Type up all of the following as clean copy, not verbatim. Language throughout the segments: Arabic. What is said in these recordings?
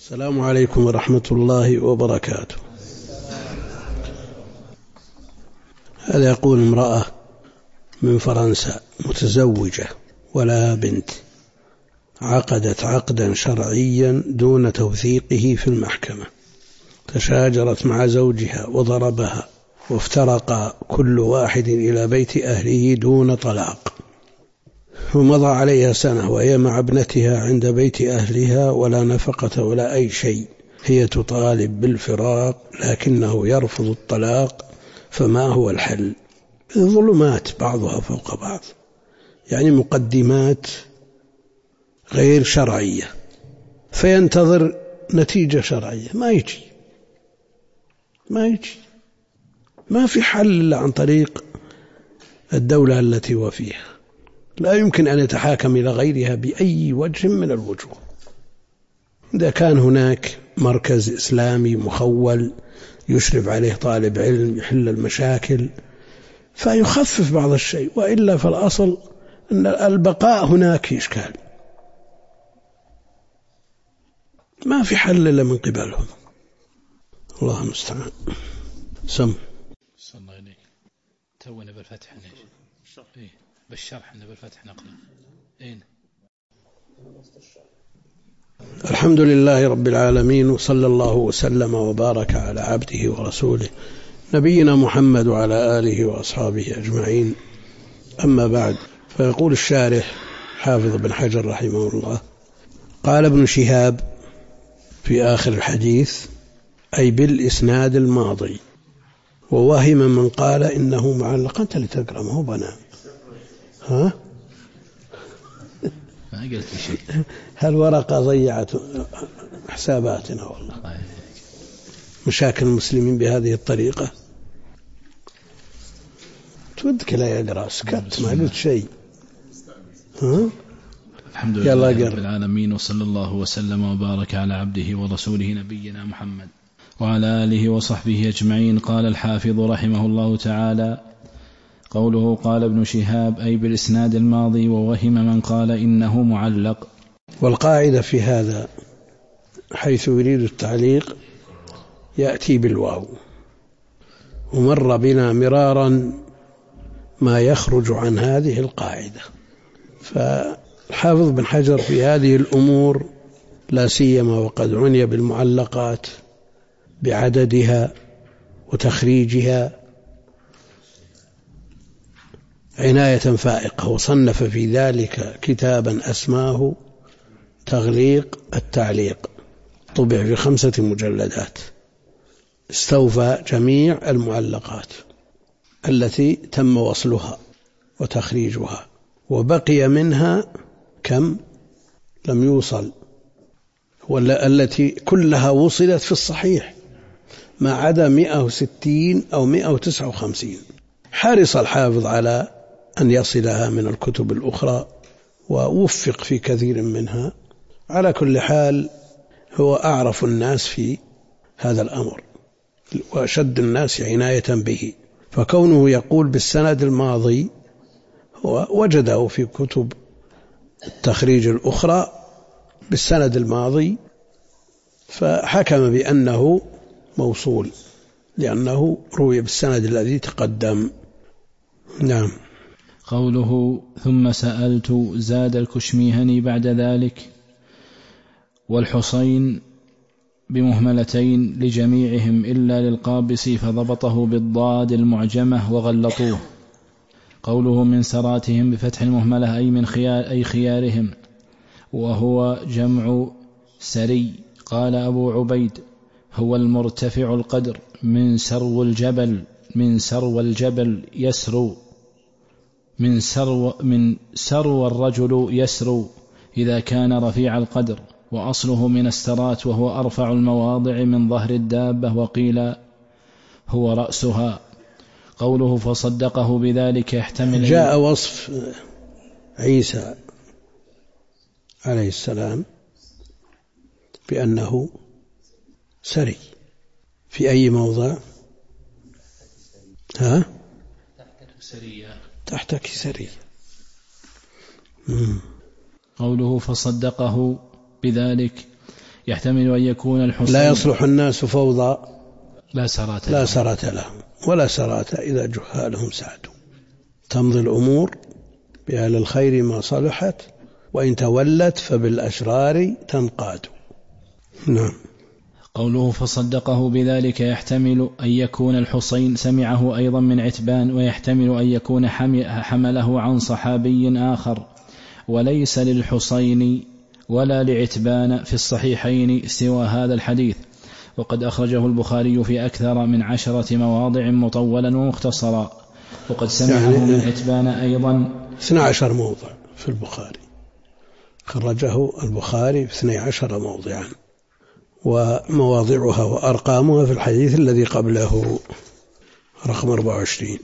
السلام عليكم ورحمة الله وبركاته. هذا يقول امرأة من فرنسا متزوجة ولا بنت، عقدت عقدا شرعيا دون توثيقه في المحكمة، تشاجرت مع زوجها وضربها، وافترقا كل واحد إلى بيت أهله دون طلاق، ومضى عليها سنة وهي مع ابنتها عند بيت أهلها ولا نفقة ولا أي شيء. هي تطالب بالفراق لكنه يرفض الطلاق، فما هو الحل؟ ظلمات بعضها فوق بعض، يعني مقدمات غير شرعية، فينتظر نتيجة شرعية. ما يجي، ما في حل إلا عن طريق الدولة التي هو فيها. لا يمكن أن يتحاكم إلى غيرها بأي وجه من الوجوه. إذا كان هناك مركز إسلامي مخول يشرف عليه طالب علم يحل المشاكل فيخفف بعض الشيء، وإلا فالأصل أن البقاء هناك إشكال، ما في حل إلا من قبلهم. الله المستعان. سم صلى الله عليك تونا بالفتح إيه بالشرح إنه بالفتح نقله إيه. الحمد لله رب العالمين، وصلى الله وسلم وبارك على عبده ورسوله نبينا محمد وعلى آله وأصحابه أجمعين. أما بعد، فيقول الشارح حافظ بن حجر رحمه الله: قال ابن شهاب في آخر الحديث: أي بالإسناد الماضي، ووهم من قال إنه معلق. أنت اللي تقرأ، ما هو بنا. ها؟ ما قلت شيء. هالورقة ضيعت حساباتنا والله. مشاكل المسلمين بهذه الطريقة. تودك لا يقرأ، سكت ما قلت شيء. ها؟ الحمد لله رب العالمين، وصلى الله وسلم وبارك على عبده ورسوله نبينا محمد وعلى آله وصحبه أجمعين. قال الحافظ رحمه الله تعالى: قوله قال ابن شهاب أي بالإسناد الماضي، ووهم من قال إنه معلق. والقاعدة في هذا حيث يريد التعليق يأتي بالواو، ومر بنا مرارا ما يخرج عن هذه القاعدة. فالحافظ بن حجر في هذه الأمور لا سيما وقد عني بالمعلقات بعددها وتخريجها عناية فائقة، وصنف في ذلك كتابا أسماه تغليق التعليق، طبع في 5 مجلدات، استوفى جميع المعلقات التي تم وصلها وتخريجها، وبقي منها كم لم يوصل، ولا التي كلها وصلت في الصحيح ما عدا 160 أو 159. حرص الحافظ على أن يصلها من الكتب الأخرى، ووفق في كثير منها. على كل حال هو أعرف الناس في هذا الأمر وأشد الناس عناية به، فكونه يقول بالسند الماضي هو وجده في كتب التخريج الأخرى بالسند الماضي، فحكم بأنه موصول لأنه روي بالسند الذي تقدم. نعم. قوله ثم سألت زاد الكشميهني بعد ذلك: والحصين بمهملتين لجميعهم إلا للقابسي فضبطه بالضاد المعجمة وغلطوه. قوله من سراتهم بفتح المهملة أي من خيارهم، وهو جمع سري. قال أبو عبيد: هو المرتفع القدر من سرو الجبل يسرو، من سرو الرجل يسرو إذا كان رفيع القدر، وأصله من السرات وهو أرفع المواضع من ظهر الدابة، وقيل هو رأسها. قوله فصدقه بذلك يحتمل جاء وصف عيسى عليه السلام بأنه سري في أي موضع؟ ها؟ تحت كسرية. قوله فصدقه بذلك يحتمل أن يكون الحصين لا يصلح الناس فوضى لا سرات لهم ولا سرات إذا جهالهم سعدوا. تمضي الأمور بأهل الخير ما صلحت، وإن تولت فبالأشرار تنقاد. نعم. قوله فصدقه بذلك يحتمل أن يكون الحصين سمعه أيضا من عتبان، ويحتمل أن يكون حمله عن صحابي آخر، وليس للحصين ولا لعتبان في الصحيحين سوى هذا الحديث، وقد أخرجه البخاري في أكثر من 10 مواضع مطولا ومختصرا، وقد سمعه من عتبان أيضا 12 موضع في البخاري، خرجه البخاري في 12 موضعا، ومواضعها وأرقامها في الحديث الذي قبله رقم 24.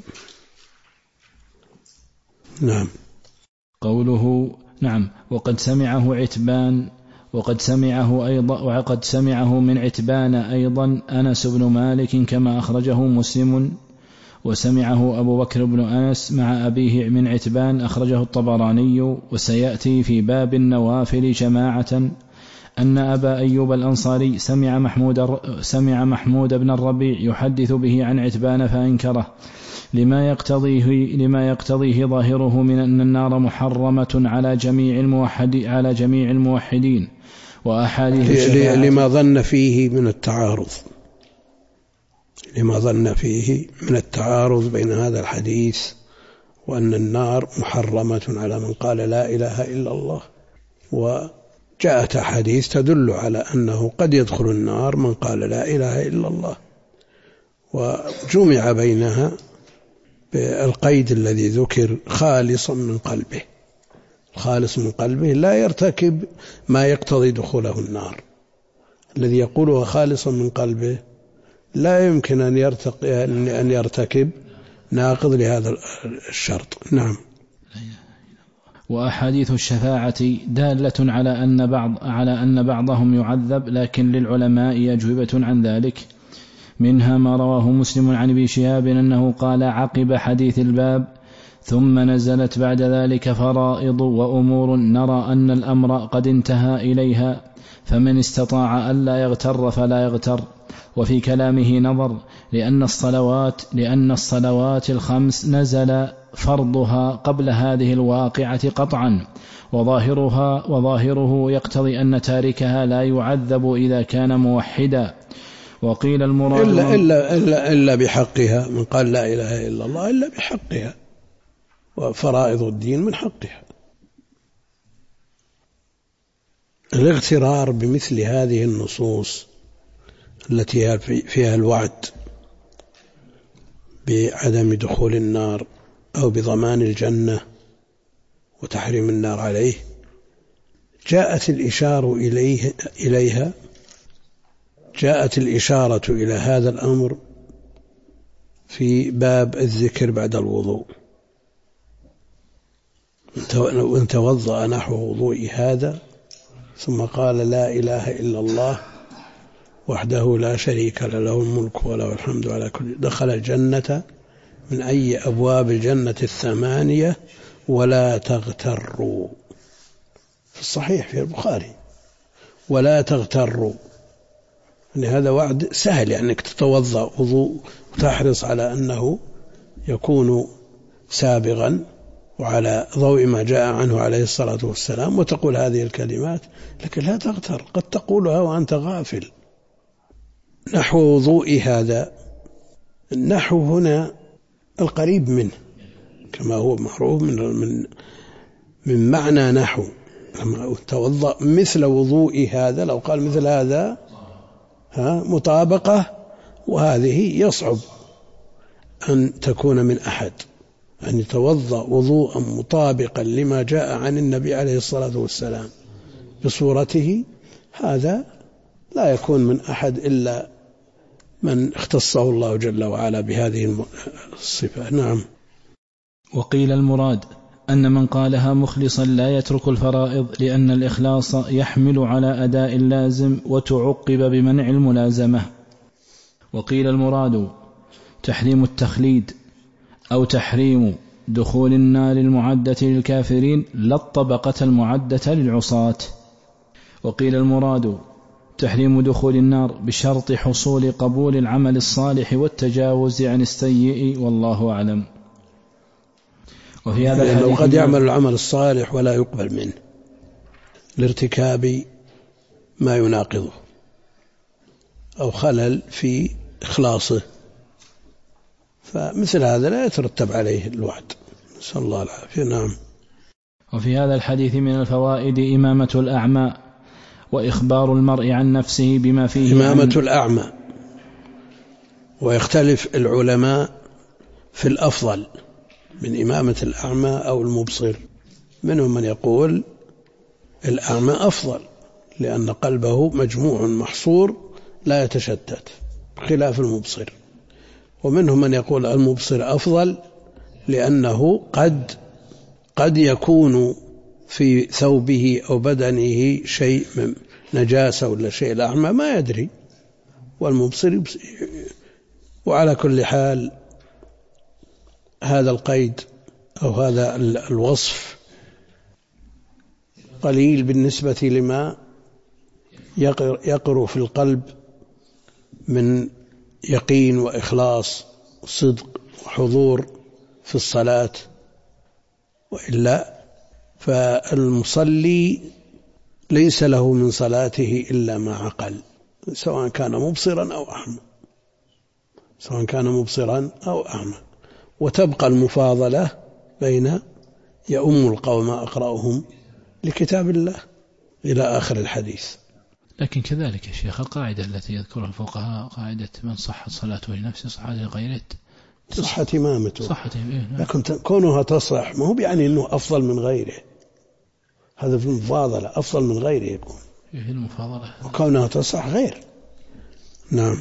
نعم. قوله نعم وقد سمعه عتبان، وقد سمعه من عتبان أيضا أنس بن مالك كما أخرجه مسلم، وسمعه أبو بكر بن أنس مع أبيه من عتبان أخرجه الطبراني. وسيأتي في باب النوافل جماعة أن أبا أيوب الأنصاري سمع محمود بن الربيع يحدث به عن عتبان فأنكره لما يقتضيه ظاهره من أن النار محرمة على جميع الموحدين وأحاديث لما ظن فيه من التعارض بين هذا الحديث وأن النار محرمة على من قال لا إله إلا الله، وجاءت أحاديث تدل على أنه قد يدخل النار من قال لا إله إلا الله، وجمع بينها بالقيد الذي ذكر خالصا من قلبه. الخالص من قلبه لا يرتكب ما يقتضي دخوله النار، الذي يقوله خالصا من قلبه لا يمكن أن يرتكب ناقض لهذا الشرط. نعم. وأحاديث الشفاعة دالة على أن بعضهم يعذب، لكن للعلماء أجوبة عن ذلك، منها ما رواه مسلم عن ابي شهاب أنه قال عقب حديث الباب: ثم نزلت بعد ذلك فرائض وأمور نرى أن الأمر قد انتهى إليها، فمن استطاع ألا يغتر فلا يغتر. وفي كلامه نظر، لأن الصلوات الخمس نزل فرضها قبل هذه الواقعة قطعا، وظاهره يقتضي أن تاركها لا يعذب إذا كان موحدا. وقيل المراد إلا بحقها، من قال لا إله إلا الله إلا بحقها، وفرائض الدين من حقها. الاغترار بمثل هذه النصوص التي فيها الوعد بعدم دخول النار أو بضمان الجنة وتحريم النار عليه، جاءت الإشارة إلى هذا الأمر في باب الذكر بعد الوضوء: وإن توضأ نحو وضوء هذا ثم قال لا إله إلا الله وحده لا شريك له الملك وله الحمد على كل شيء، دخل الجنة من أي أبواب الجنة 8 ولا تغتروا. في الصحيح في البخاري: ولا تغتروا. يعني هذا وعد سهل، يعني أنك تتوضأ وضوء وتحرص على أنه يكون سابغا وعلى ضوء ما جاء عنه عليه الصلاة والسلام، وتقول هذه الكلمات، لكن لا تغتر، قد تقولها وأنت غافل. نحو وضوء هذا، النحو هنا القريب منه كما هو معروف من معنى نحو. لما توضأ مثل وضوء هذا، لو قال مثل هذا مطابقة، وهذه يصعب أن تكون من أحد، أن يتوضأ وضوءا مطابقا لما جاء عن النبي عليه الصلاة والسلام بصورته، هذا لا يكون من أحد إلا من اختصه الله جل وعلا بهذه الصفة. نعم. وقيل المراد أن من قالها مخلصا لا يترك الفرائض، لأن الإخلاص يحمل على أداء اللازم وتعقب بمنع الملازمة. وقيل المراد تحريم التخليد أو تحريم دخول النار المعدة للكافرين لا الطبقة المعدة للعصاة. وقيل المراد تحريم دخول النار بشرط حصول قبول العمل الصالح والتجاوز عن السيء، والله أعلم. وفي هذا الحديث قد يعمل العمل الصالح ولا يقبل منه لارتكاب ما يناقضه أو خلل في إخلاصه، فمثل هذا لا يترتب عليه الوعد، نسأل الله العافية. نعم. وفي هذا الحديث من الفوائد إمامة الأعمى وإخبار المرء عن نفسه بما فيه إمامة الأعمى، ويختلف العلماء في الأفضل من إمامة الأعمى أو المبصر. منهم من يقول الأعمى أفضل لأن قلبه مجموع محصور لا يتشتت خلاف المبصر، ومنهم من يقول المبصر أفضل لأنه قد يكون في ثوبه أو بدنه شيء من نجاسة ولا شيء، الأعمى ما يدري والمبصر وعلى كل حال هذا القيد أو هذا الوصف قليل بالنسبة لما يقر في القلب من يقين وإخلاص صدق وحضور في الصلاة، وإلا فالمصلي ليس له من صلاته إلا ما عقل، سواء كان مبصرا أو أعمى، وتبقى المفاضلة بين يؤم القوم أقرأهم لكتاب الله إلى آخر الحديث. لكن كذلك يا شيخ القاعدة التي يذكرها الفقهاء قاعدة من صحت صلاته لنفسه صحت لغيره صحت إمامته، لكن كونها تصح ما هو يعني أنه أفضل من غيره، هذا في المفاضلة أفضل من غيره يكون في المفاضلة، وكونها تصح غير. نعم.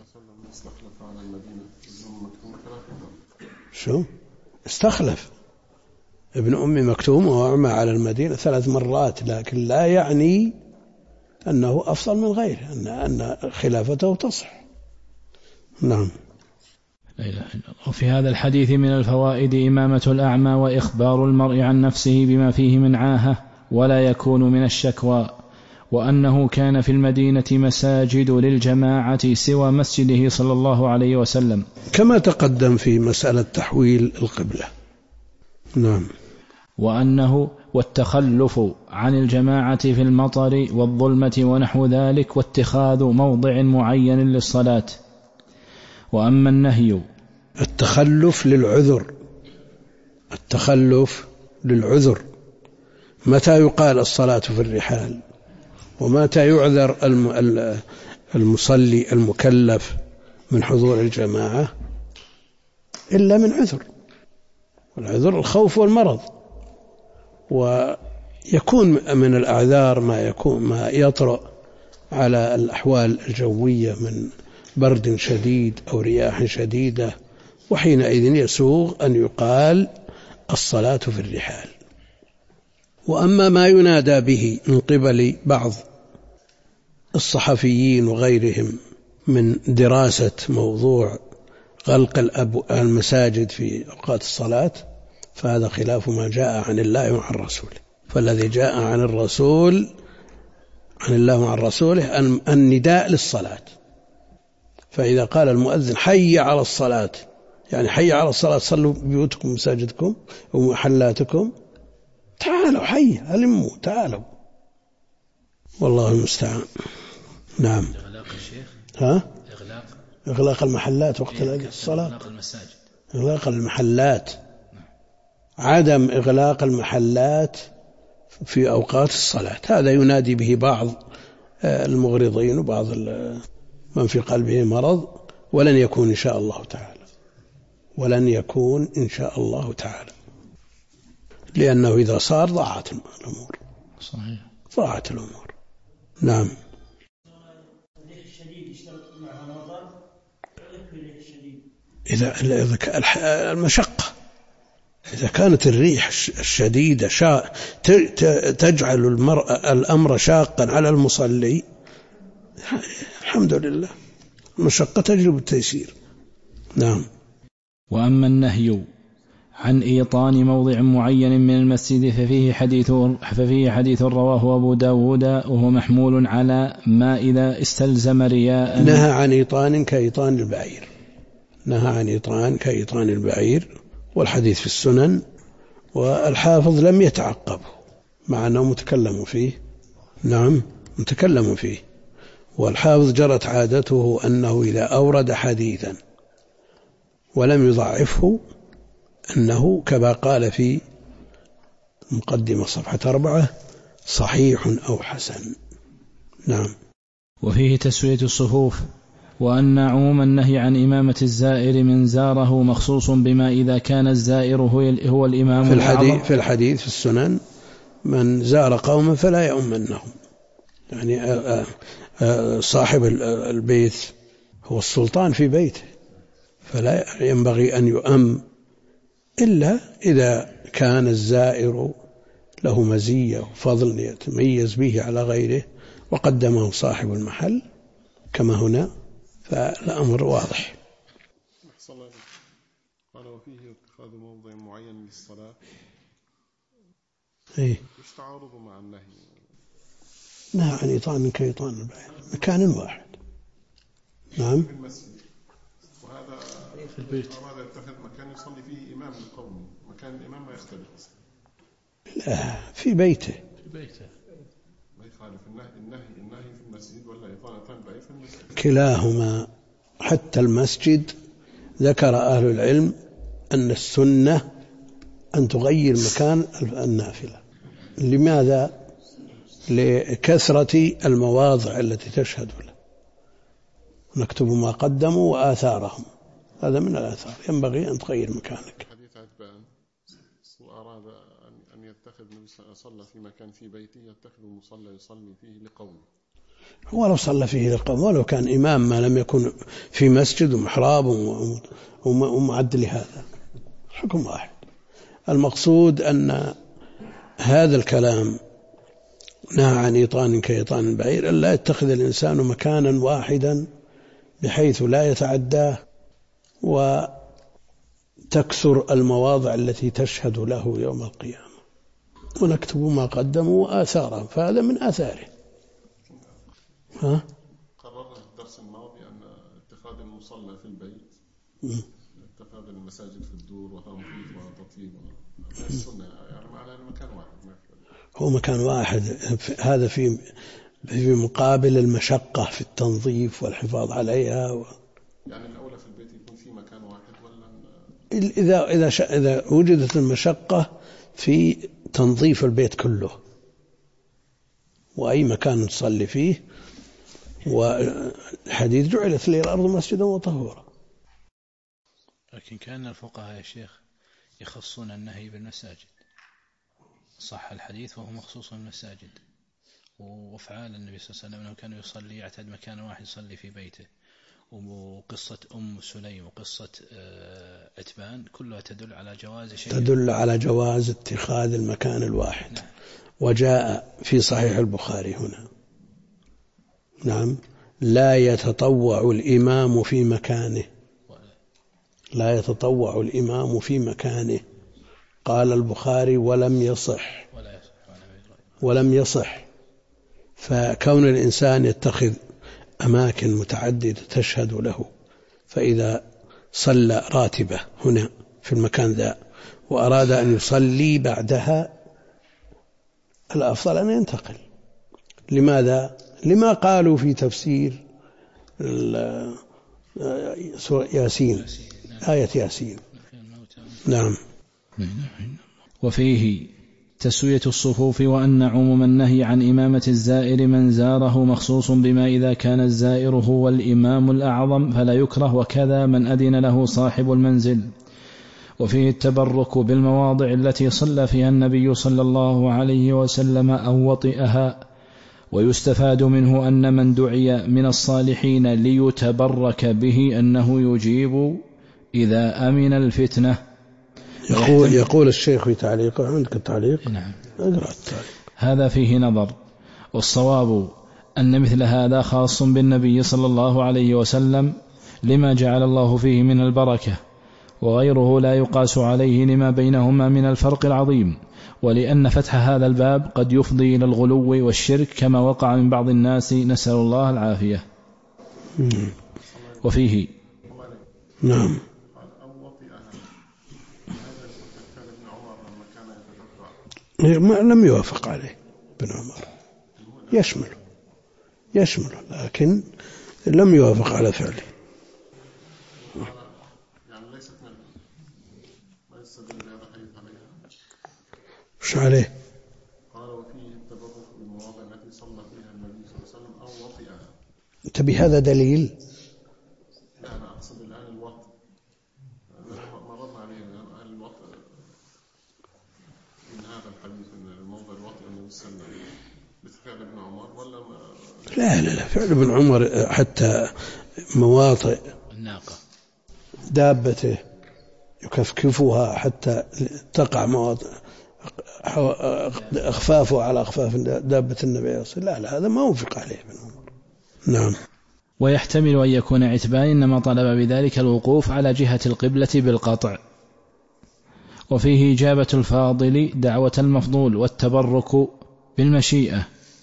شو استخلف ابن أم مكتوم وأعمى على المدينة 3 مرات، لكن لا يعني أنه أفضل من غيره، أن خلافته تصح. نعم. لا إله إلا الله. وفي هذا الحديث من الفوائد إمامة الأعمى وإخبار المرء عن نفسه بما فيه من عاهة ولا يكون من الشكوى، وأنه كان في المدينة مساجد للجماعة سوى مسجده صلى الله عليه وسلم كما تقدم في مسألة تحويل القبلة. نعم. وأنه والتخلف عن الجماعة في المطر والظلمة ونحو ذلك واتخاذ موضع معين للصلاة. وأما النهي التخلف للعذر متى يقال الصلاة في الرحال، ومتى يعذر المصلي المكلف من حضور الجماعة إلا من عذر، والعذر الخوف والمرض، ويكون من الأعذار ما يطرأ على الأحوال الجوية من برد شديد أو رياح شديدة، وحينئذ يسوغ أن يقال الصلاة في الرحال. وأما ما ينادى به من قبل بعض الصحفيين وغيرهم من دراسة موضوع غلق المساجد في أوقات الصلاة، فهذا خلاف ما جاء عن الله وعن رسوله. فالذي جاء عن الله وعن رسوله النداء للصلاة، فإذا قال المؤذن حي على الصلاة، يعني حي على الصلاة، صلوا بيوتكم مساجدكم ومحلاتكم، تعالوا حي هلموا تعالوا، والله المستعان. نعم. إغلاق الشيخ. إغلاق المحلات وقت الصلاة، إغلاق المساجد، إغلاق المحلات، عدم إغلاق المحلات في أوقات الصلاة، هذا ينادي به بعض المغرضين وبعض من في قلبه مرض، ولن يكون إن شاء الله تعالى، لأنه إذا صار ضاعت الأمور. صحيح. ضاعت الأمور. نعم. إذا المشقة، إذا كانت الريح الشديدة تجعل الأمر شاقا على المصلي، الحمد لله المشقة تجلب التيسير. نعم. وأما النهي عن إيطان موضع معين من المسجد ففيه حديث رواه أبو داود وهو محمول على ما إذا استلزم رياء. نهى عن إيطان كإيطان البعير، نهى عن إيطان كإيطان البعير، والحديث في السنن، والحافظ لم يتعقبه مع أنه متكلم فيه. نعم متكلم فيه، والحافظ جرت عادته أنه إذا أورد حديثا ولم يضعفه أنه كما قال في مقدمة صفحة 4 صحيح أو حسن. نعم. وفيه تسوية الصفوف، وأن عموم النهي عن إمامة الزائر من زاره مخصوص بما إذا كان الزائر هو الإمام الأعظم. في الحديث في السنن من زار قوما فلا يؤمنهم، يعني صاحب البيت هو السلطان في بيته، فلا ينبغي أن يؤم إلا إذا كان الزائر له مزية وفضل يتميز به على غيره وقدمه صاحب المحل كما هنا، فالأمر واضح. قال وفيه اتخاذ موضع معين للصلاة مش تعارض مع النهي. نهى عن إيطان كإيطان البعير، مكان واحد. نعم. في المسجد، وهذا في البيت هذا يتخذ مكان يصلي فيه إمام القوم، مكان الإمام ما يختلف. لا في بيته. ما يخالف النهي في المسجد ولا إيطان البعير في المسجد، كلاهما. حتى المسجد ذكر أهل العلم أن السنة أن تغير مكان النافلة. لماذا؟ لكثرة المواضع التي تشهد له. نكتب ما قدموا وآثارهم، هذا من الآثار، ينبغي أن تغير مكانك. حديث عتبان أراد أن يتخذ صلى في مكان في بيته، يتخذ مصلى يصلي فيه لقومه. هو لو صلى فيه لقوم، ولو كان إمام ما لم يكن في مسجد ومحراب ومعد لهذا، حكم واحد. المقصود أن هذا الكلام نهى عن إيطان كإيطان البعير، ألا يتخذ الإنسان مكانا واحدا بحيث لا يتعداه وتكثر المواضع التي تشهد له يوم القيامة. ونكتب ما قدموا وآثارهم، فهذا من آثاره. قررنا في الدرس الماضي أن اتخاذ المصلى في البيت، اتخاذ المساجد في الدور وتنظيف وتطيب السنة، يعني على مكان واحد. هو مكان واحد، هذا في مقابل المشقة في التنظيف والحفاظ عليها يعني الأولى في البيت يكون في مكان واحد، ولا إذا وجدت المشقة في تنظيف البيت كله وأي مكان تصلي فيه. والحديث جعلت لي الأرض مسجدا وطهورا. لكن كان الفقهاء يا شيخ يخصون النهي بالمساجد، صح الحديث وهو مخصوص بالمساجد، وافعال النبي صلى الله عليه وسلم أنه كان يصلي يعتاد مكان واحد يصلي في بيته. وقصة سليم وقصة عتبان كلها تدل على جواز شيء، تدل على جواز اتخاذ المكان الواحد. نعم. وجاء في صحيح البخاري هنا، نعم، لا يتطوع الإمام في مكانه، لا يتطوع الإمام في مكانه. قال البخاري ولم يصح. فكون الإنسان يتخذ أماكن متعددة تشهد له، فإذا صلى راتبة هنا في المكان ذا وأراد أن يصلي بعدها، الأفضل أن ينتقل. لماذا؟ لما قالوا في تفسير ياسين، آية ياسين. نعم. وفيه تسوية الصفوف، وأن عموم النهي عن إمامة الزائر من زاره مخصوص بما إذا كان الزائر هو الإمام الأعظم فلا يكره، وكذا من أذن له صاحب المنزل. وفيه التبرك بالمواضع التي صلى فيها النبي صلى الله عليه وسلم أو وطئها. ويستفاد منه أن من دعي من الصالحين ليتبرك به أنه يجيب إذا أمن الفتنة. يقول الشيخ في تعليقه، عندك التعليق؟ نعم. اقرأ التعليق. هذا فيه نظر، والصواب أن مثل هذا خاص بالنبي صلى الله عليه وسلم لما جعل الله فيه من البركة، وغيره لا يقاس عليه لما بينهما من الفرق العظيم، ولأن فتح هذا الباب قد يفضي إلى الغلو والشرك كما وقع من بعض الناس، نسأل الله العافية. وفيه نعم لم يوافق عليه ابن عمر، يشمل لكن لم يوافق على فعله. يعني ليست من ما يستدل بهذا الحديث عليها. وش عليه؟ قال وفيه التبرك بالمواضع التي صلى فيها النبي صلى الله عليه وسلم أو وطئها. أنت بهذا دليل؟ لا أنا أقصد الآن الوطئ، مرضنا عليه الآن الوطئ من هذا الحديث من الموضع الوطئ النبي صلى الله عليه وسلم بفعل ابن عمر ولا لا فعل ابن عمر حتى مواطئ الناقة دابته يكفكفها حتى تقع مواطئ أخفافه على أخفاف دابة النبي صلى الله عليه وسلم، لا هذا ما وفق عليه ابن عمر. نعم. ويحتمل أن يكون عتبان إنما طلب بذلك الوقوف على جهة القبلة بالقطع. وفيه إجابة الفاضل دعوة المفضول، والتبرك بالمشيئة،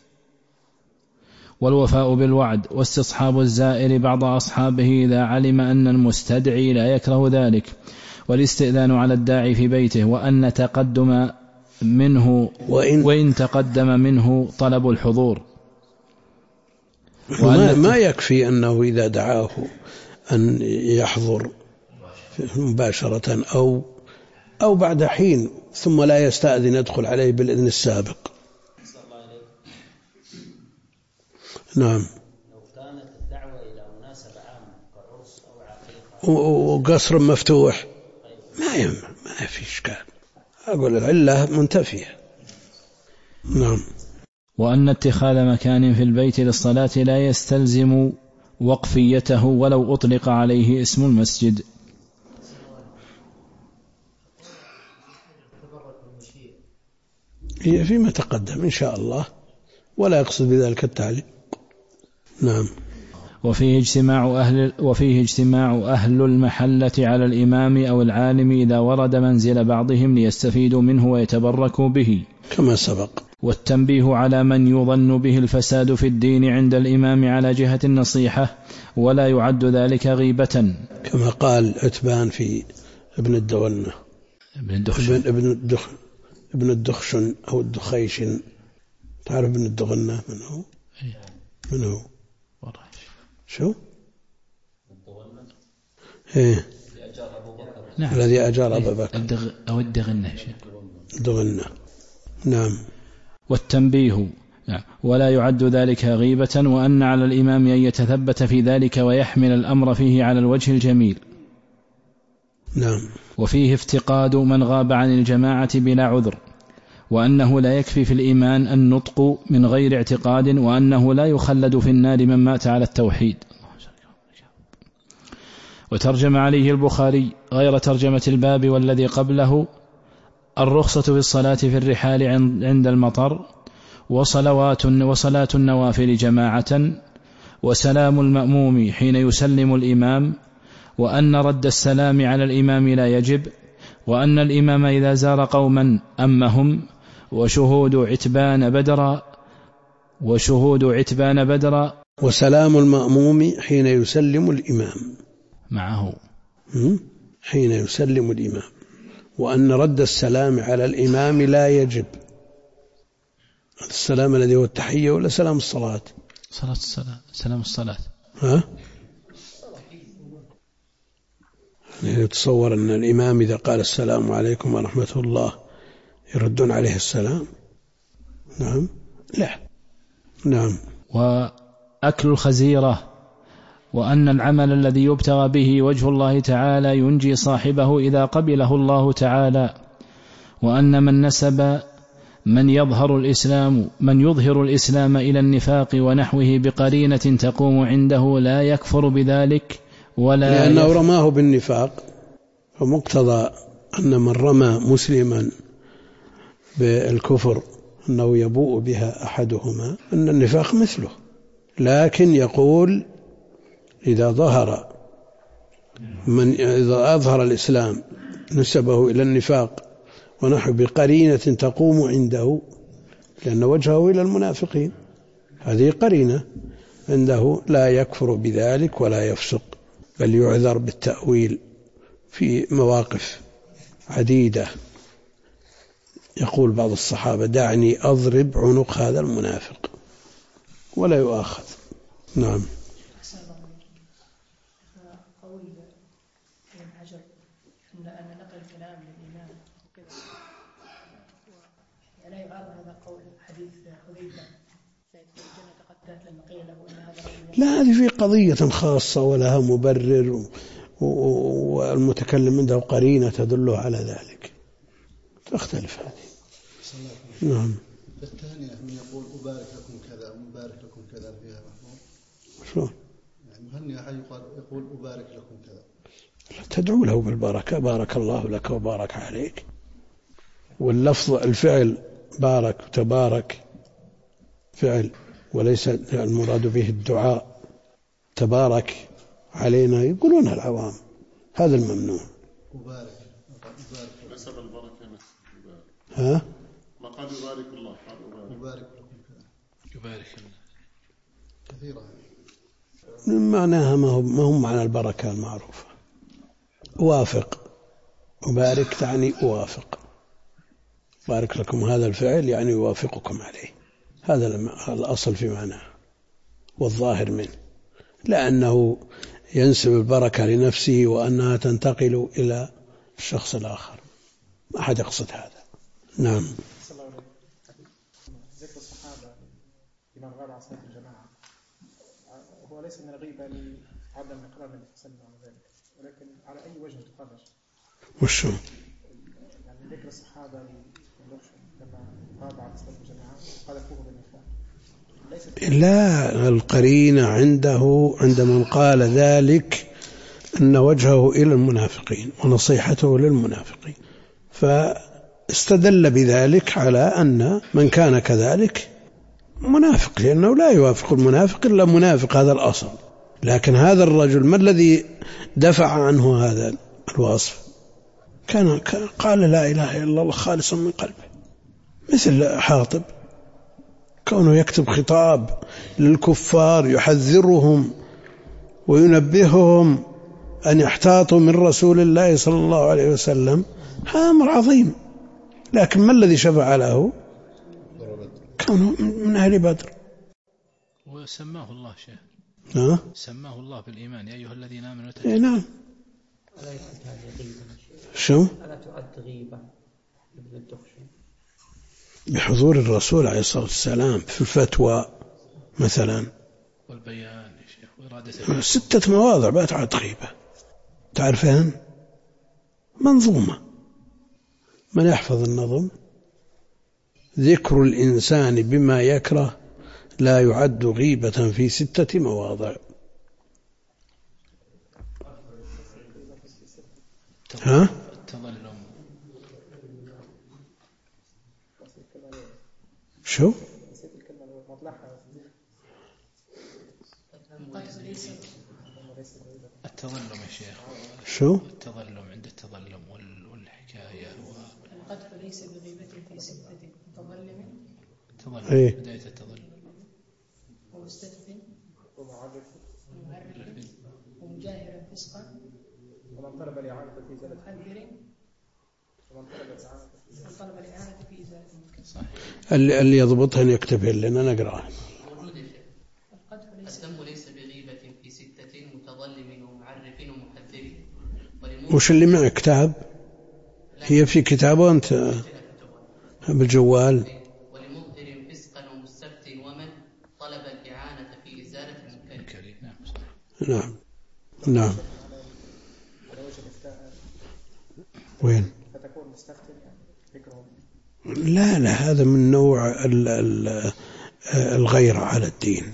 والوفاء بالوعد، واستصحاب الزائر بعض أصحابه إذا علم أن المستدعي لا يكره ذلك، والاستئذان على الداعي في بيته، وأن تقدم منه وإن تقدم منه طلب الحضور. ما يكفي أنه إذا دعاه أن يحضر مباشرة أو بعد حين ثم لا يستأذن يدخل عليه بالإذن السابق. نعم. لو كانت الدعوة إلى مناسبة عامة كعرس أو عقيقة وقصر مفتوح ما في إشكال، أقول العلة منتفية. نعم. وأن اتخاذ مكان في البيت للصلاة لا يستلزم وقفيته ولو أطلق عليه اسم المسجد. هي فيما تقدم إن شاء الله، ولا يقصد بذلك التعليم. نعم. وفيه اجتماع أهل المحلة على الإمام أو العالم إذا ورد منزل بعضهم ليستفيدوا منه ويتبركوا به كما سبق. والتنبيه على من يظن به الفساد في الدين عند الإمام على جهة النصيحة، ولا يعد ذلك غيبة، كما قال عتبان في ابن الدغنة ابن الدخشن أو الدخيشن. تعرف ابن الدغنة من هو؟ شو؟ إيه؟ نعم. الذي أجار أبا بكر أو الدغنة. نعم. والتنبيه ولا يعد ذلك غيبة، وأن على الإمام أن يتثبت في ذلك ويحمل الأمر فيه على الوجه الجميل. نعم. وفيه افتقاد من غاب عن الجماعة بلا عذر، وأنه لا يكفي في الإيمان النطق من غير اعتقاد، وأنه لا يخلد في النار من مات على التوحيد. وترجم عليه البخاري غير ترجمة الباب والذي قبله الرخصة في الصلاة في الرحال عند المطر، وصلاة النوافل جماعة، وسلام المأموم حين يسلم الإمام، وأن رد السلام على الإمام لا يجب، وأن الإمام إذا زار قوما أمهم، وشهود عتبان بدرا وسلام المأموم حين يسلم الإمام معه حين يسلم الإمام، وأن رد السلام على الإمام لا يجب. السلام الذي هو التحية ولا سلام الصلاة؟ سلام الصلاة. يتصور أن الإمام إذا قال السلام عليكم ورحمة الله يردون عليه السلام؟ نعم. لا. نعم. وأكل الخزيرة، وأن العمل الذي يبتغى به وجه الله تعالى ينجي صاحبه إذا قبله الله تعالى، وأن من نسب من يظهر الإسلام إلى النفاق ونحوه بقرينة تقوم عنده لا يكفر بذلك لأنه رماه بالنفاق، فمقتضى أن من رمى مسلما بالكفر أنه يبوء بها أحدهما أن النفاق مثله. لكن يقول إذا ظهر من إذا أظهر الإسلام نسبه إلى النفاق ونحو بقرينة تقوم عنده، لأن وجهه إلى المنافقين، هذه قرينة عنده، لا يكفر بذلك ولا يفسق، بل يعذر بالتأويل في مواقف عديدة. يقول بعض الصحابة: دعني أضرب عنق هذا المنافق، ولا يؤاخذ. نعم. قول ابن حجر أن نقل الكلام للإمام وكذا، لا يعارض هذا قول حديث حذيفة سيدخل الجنة قد تات لما قيل له أن هذا لا، هذه في قضية خاصة ولها مبرر، والمتكلم عنده قرينة تدله على ذلك، تختلف هذه. نعم. الثانية من يقول أبارك لكم كذا ومبارك لكم كذا فيها محمود شلون؟ يعني مهني أحد يقول أبارك لكم كذا، تدعو له بالبركة، بارك الله لك وبارك عليك، واللفظ الفعل بارك وتبارك فعل، وليس المراد به الدعاء. تبارك علينا يقولون العوام، هذا الممنوع. أبارك ليس بالبركة. ها؟ ما قال يبارك الله، قال أبارك لكم كذا، يبارك الله كثيرة معناها ما هم معنى البركة المعروفة. أوافق، أبارك تعني أوافق، بارك لكم هذا الفعل يعني يوافقكم عليه، هذا الأصل في معناه والظاهر منه، لأنه ينسب البركة لنفسه وأنها تنتقل إلى الشخص الآخر، ما أحد يقصد هذا. نعم. ذكر الصحابة لمن غاب عن صلاة الجماعة هو ليس من الغيبة لعدم إقرار النبي صلى الله عليه وسلم، ولكن على أي وجه تخرج؟ وشو؟ يعني ذكر الصحابة لما غاب عن صلاة الجماعة قذفوه بالنفاق. لا، القرينة عنده عند من قال ذلك أن وجهه إلى المنافقين ونصيحته للمنافقين، فاستدل بذلك على أن من كان كذلك منافق، لأنه لا يوافق المنافق إلا منافق، هذا الأصل. لكن هذا الرجل ما الذي دفع عنه هذا الوصف؟ كان قال لا إله إلا الله خالصا من قلبه، مثل حاطب، كونه يكتب خطاب للكفار يحذرهم وينبههم أن يحتاطوا من رسول الله صلى الله عليه وسلم، هذا أمر عظيم. لكن ما الذي شفع له؟ كونه من أهل بدر. وسماه الله شيخ، سماه الله بالإيمان: يا أيها الذين آمنوا. نعم. ألا يعد هذه غيبة؟ شو؟ ألا تعد غيبة ابن الدخشن بحضور الرسول عليه الصلاة والسلام في الفتوى مثلا والبيان يا شيخ وإرادة 6 مواضع بتعد غيبة، تعرفين؟ منظومة، من يحفظ النظم: ذكر الإنسان بما يكره لا يعد غيبة في 6 مواضع. ها؟ التظلم. شو؟ التظلم يا شيخ. شو؟ التظلم، عند التظلم والحكاية القذف ليس بغيبة في 6 متظلم. التظلم إيه؟ بداية التظلم ومستثف ومعرف ومجاهر فسقا ومن طلب الإعانة في إزالة ومحذر ومن طلب الإعانة في إزالة المنكر. صحيح. اللي يضبطها يكتبها لنا نقرأها. الذم ليس بغيبة في 6 متظلم ومعرف ومحذر. وش اللي معك كتاب؟ هي في كتاب وأنت بالجوال. ولمظهر فسقا ومستفتٍ ومن طلب الإعانة في إزالة المنكر. نعم نعم. وين؟ فتكون مستفتٍ ذكرهم. لا هذا من نوع الغيرة على الدين،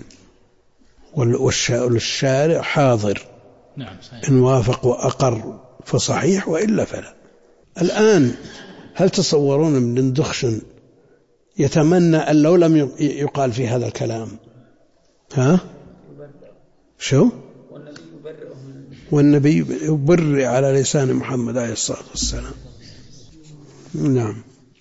والشارع حاضر. نعم صحيح. إن وافق وأقر فصحيح، وإلا فلا. الآن هل تصورون من ابن دخشن يتمنى أن لو لم يقال في هذا الكلام؟ ها؟ شو؟ والنبي يبرئ على لسان محمد عليه الصلاة والسلام. نعم.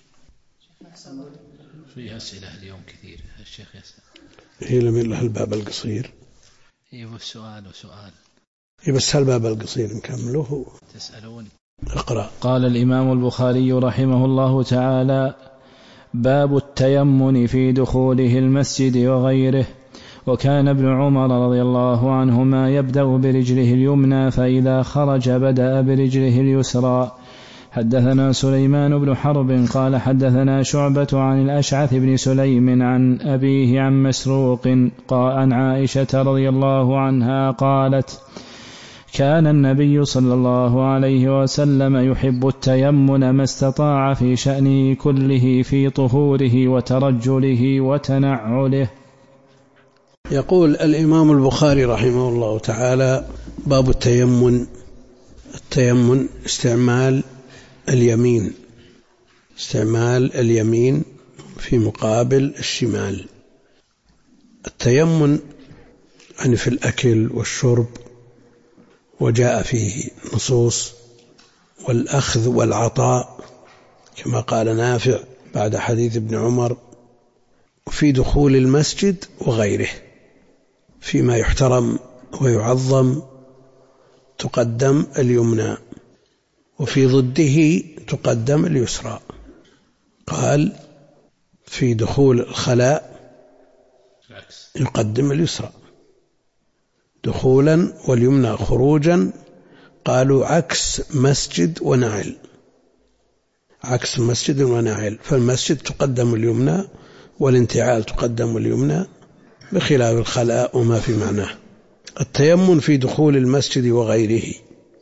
في أسئلة اليوم كثير. الشيخ يسأل. هي لم له الباب القصير. ايوه سؤال وسؤال. بس هالباب القصير نكمله. تسألون. اقرأ. قال الإمام البخاري رحمه الله تعالى: باب التيمن في دخوله المسجد وغيره. وكان ابن عمر رضي الله عنهما يبدأ برجله اليمنى فإذا خرج بدأ برجله اليسرى. حدثنا سليمان بن حرب قال حدثنا شعبة عن الأشعث بن سليم عن أبيه عن مسروق عن عائشة رضي الله عنها قالت: كان النبي صلى الله عليه وسلم يحب التيمن ما استطاع في شأنه كله في طهوره وترجله وتنعله. يقول الإمام البخاري رحمه الله تعالى: باب التيمن. التيمن استعمال اليمين في مقابل الشمال. التيمن يعني في الأكل والشرب، وجاء فيه نصوص، والأخذ والعطاء كما قال نافع بعد حديث ابن عمر، وفي دخول المسجد وغيره. فيما يحترم ويعظم تقدم اليمنى، وفي ضده تقدم اليسرى. قال: في دخول الخلاء يقدم اليسرى دخولا، واليمنى خروجا. قالوا عكس مسجد ونعل، عكس مسجد ونعل، فالمسجد تقدم اليمنى، والانتعال تقدم اليمنى، بخلاف الخلاء وما في معناه. التيمن في دخول المسجد وغيره.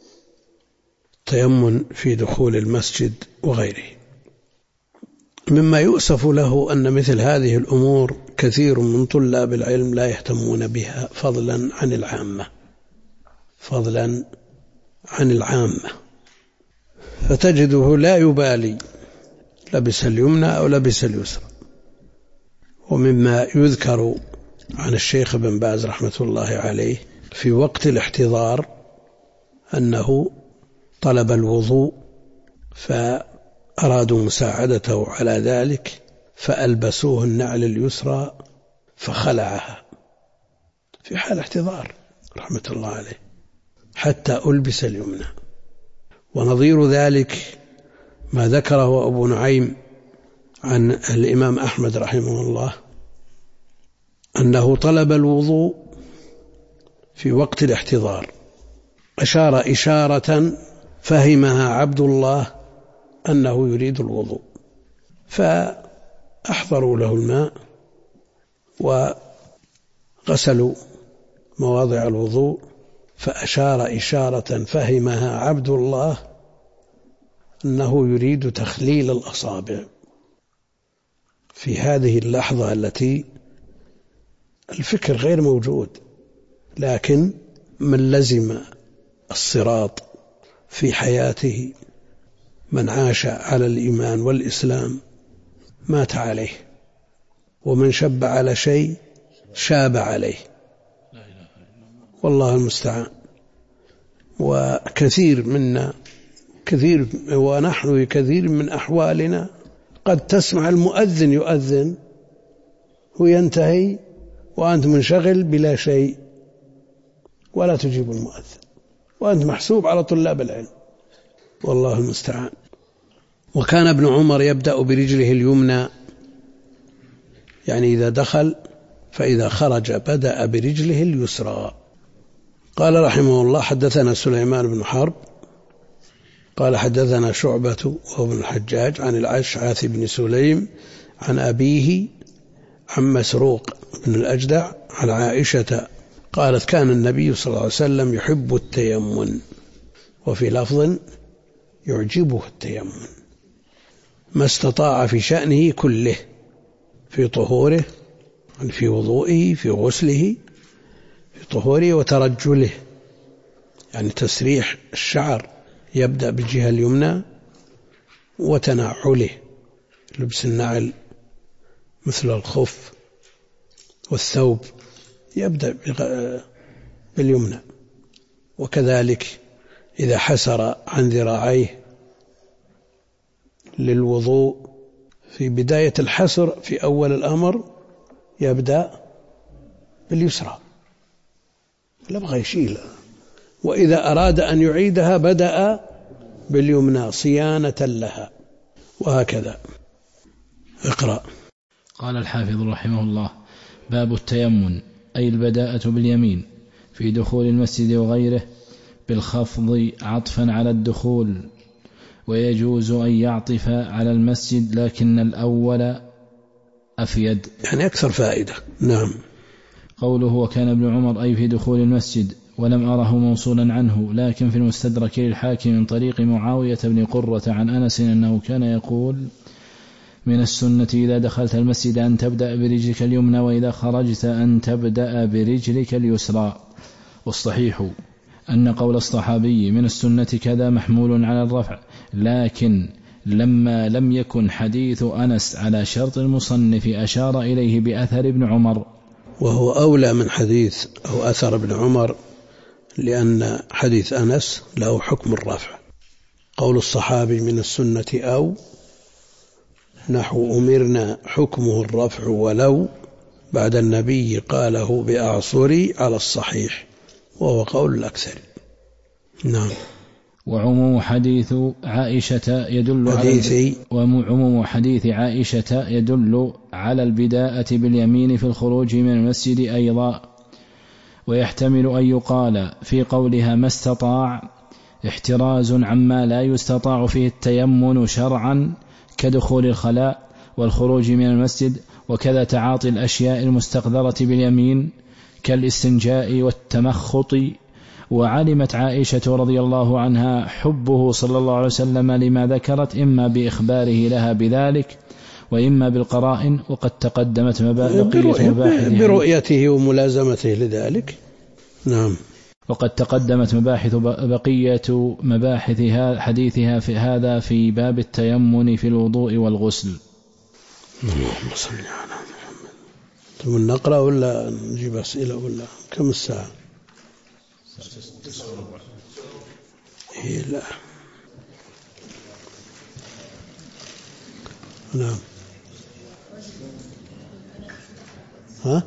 التيمن في دخول المسجد وغيره. مما يؤسف له أن مثل هذه الأمور كثير من طلاب العلم لا يهتمون بها، فضلا عن العامة. فتجده لا يبالي لبس اليمنى أو لبس اليسرى. ومما يذكر عن الشيخ بن باز رحمة الله عليه في وقت الاحتضار أنه طلب الوضوء، فأرادوا مساعدته على ذلك، فألبسوه النعل اليسرى فخلعها في حال احتضار رحمة الله عليه حتى ألبس اليمنى. ونظير ذلك ما ذكره أبو نعيم عن الإمام أحمد رحمه الله أنه طلب الوضوء في وقت الاحتضار، أشار إشارة فهمها عبد الله أنه يريد الوضوء، فأحضروا له الماء وغسلوا مواضع الوضوء، فأشار إشارة فهمها عبد الله أنه يريد تخليل الأصابع. في هذه اللحظة التي الفكر غير موجود، لكن من لزم الصراط في حياته، من عاش على الإيمان والإسلام مات عليه، ومن شب على شيء شاب عليه، والله المستعان. وكثير منا ونحن كثير من أحوالنا قد تسمع المؤذن يؤذن وينتهي وأنت منشغل بلا شيء ولا تجيب المؤذن، وأنت محسوب على طلاب العلم، والله المستعان. وكان ابن عمر يبدأ برجله اليمنى، يعني إذا دخل، فإذا خرج بدأ برجله اليسرى. قال رحمه الله: حدثنا سليمان بن حرب قال حدثنا شعبة وابن الحجاج عن الأشعث بن سليم عن أبيه عن مسروق بن الأجدع عن عائشة قالت: كان النبي صلى الله عليه وسلم يحب التيمن، وفي لفظ يعجبه التيمن، ما استطاع في شأنه كله، في طهوره، في وضوئه، في غسله، في طهوره وترجله، يعني تسريح الشعر يبدأ بالجهة اليمنى، وتنعله، لبس النعل مثل الخف والثوب يبدأ باليمنى. وكذلك إذا حسر عن ذراعيه للوضوء في بداية الحسر في أول الأمر يبدأ باليسرى لا بغى يشيل، وإذا أراد أن يعيدها بدأ باليمنى صيانة لها، وهكذا. اقرأ. قال الحافظ رحمه الله: باب التيمن، أي البداءة باليمين في دخول المسجد وغيره بالخفض عطفا على الدخول، ويجوز أن يعطف على المسجد لكن الأول أفيد، يعني أكثر فائدة. نعم. قوله وكان ابن عمر أي في دخول المسجد، ولم أره موصولا عنه، لكن في المستدرك للحاكم من طريق معاوية بن قرة عن أنس أنه كان يقول: من السنة إذا دخلت المسجد أن تبدأ برجلك اليمنى، وإذا خرجت أن تبدأ برجلك اليسرى. والصحيح أن قول الصحابي من السنة كذا محمول على الرفع، لكن لما لم يكن حديث أنس على شرط المصنف أشار إليه بأثر ابن عمر، وهو أولى من حديث أو أثر ابن عمر، لأن حديث أنس له حكم الرفع. قول الصحابي من السنة أو نحو أمرنا حكمه الرفع، ولو بعد النبي قاله بأعصري على الصحيح، وهو قول الأكثر. نعم. وعموم حديث عائشة يدل على البداءة باليمين في الخروج من المسجد أيضا. ويحتمل أن يقال في قولها ما استطاع احتراز عما لا يستطاع فيه التيمن شرعا كدخول الخلاء والخروج من المسجد، وكذا تعاطي الأشياء المستقذرة باليمين كالاستنجاء والتمخط. وعلمت عائشة رضي الله عنها حبه صلى الله عليه وسلم لما ذكرت، إما بإخباره لها بذلك وإما بالقرائن، وقد تقدمت برؤيته وملازمته لذلك. نعم. وقد تقدمت بقية مباحث حديثها في هذا في باب التيمن في الوضوء والغسل. اللهم صل على محمد. ثم نقرأ ولا نجيب أسئلة ولا كم الساعة؟ لا. نعم. ها؟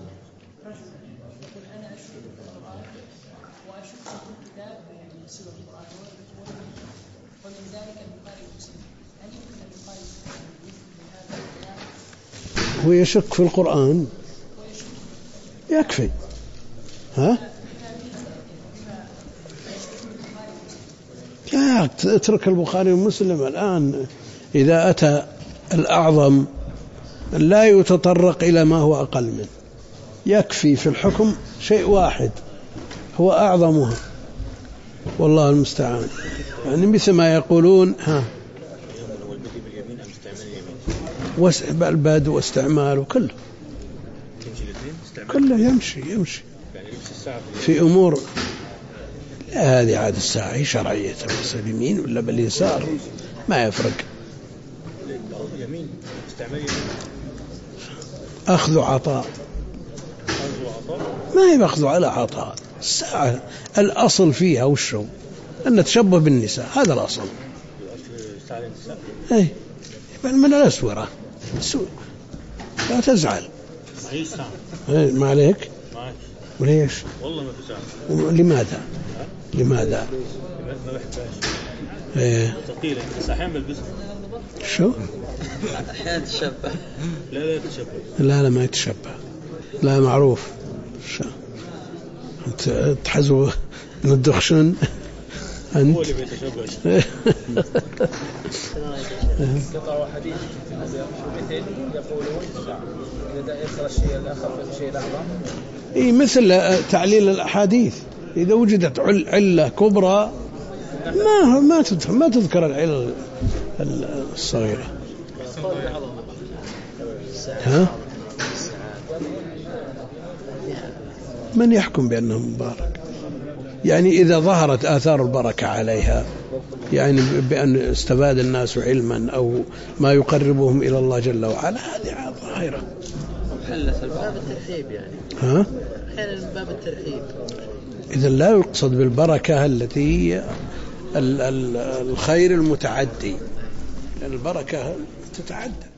هو يشك في القرآن يكفي. ها؟ لا اترك البخاري ومسلم الآن. إذا أتى الأعظم لا يتطرق إلى ما هو أقل منه، يكفي في الحكم شيء واحد هو أعظمها، والله المستعان. يعني مثل ما يقولون الباد واستعماله كله يمشي في أمور. هذه عاد الساعة شرعية، باليمين ولا باليسار ما يفرق. أخذ عطاء ما يأخذ على عطاء. الساعة الأصل فيها وشو أن تشبه بالنساء، هذا الأصل. أي من الأسورة لا تزعل. ما عليك. وليش؟ والله ما تزعل. لماذا؟ ما بحبهاش. ثقيلة أحيانا بلبسها. شو؟ أحيانا تشبه. لا تشبه. لا ما يتشبه. لا معروف. أنت تحزو من الدخشن. هو اللي بيتشبه. قطع حديث مثل يقولون إذا يكثر الشيء الآخر في شيء الأعظم. مثل تعليل الأحاديث، إذا وجدت علة كبرى ما تذكر العلة الصغيرة. ها؟ من يحكم بأنه مبارك؟ يعني إذا ظهرت آثار البركة عليها، يعني بأن استفاد الناس علما أو ما يقربهم إلى الله جل وعلا، هذه ظاهرة. باب الترحيب يعني. ها؟ أحيانا باب الترحيب. إذا لا يقصد بالبركة التي الخير المتعدي، لأن البركة تتعدى.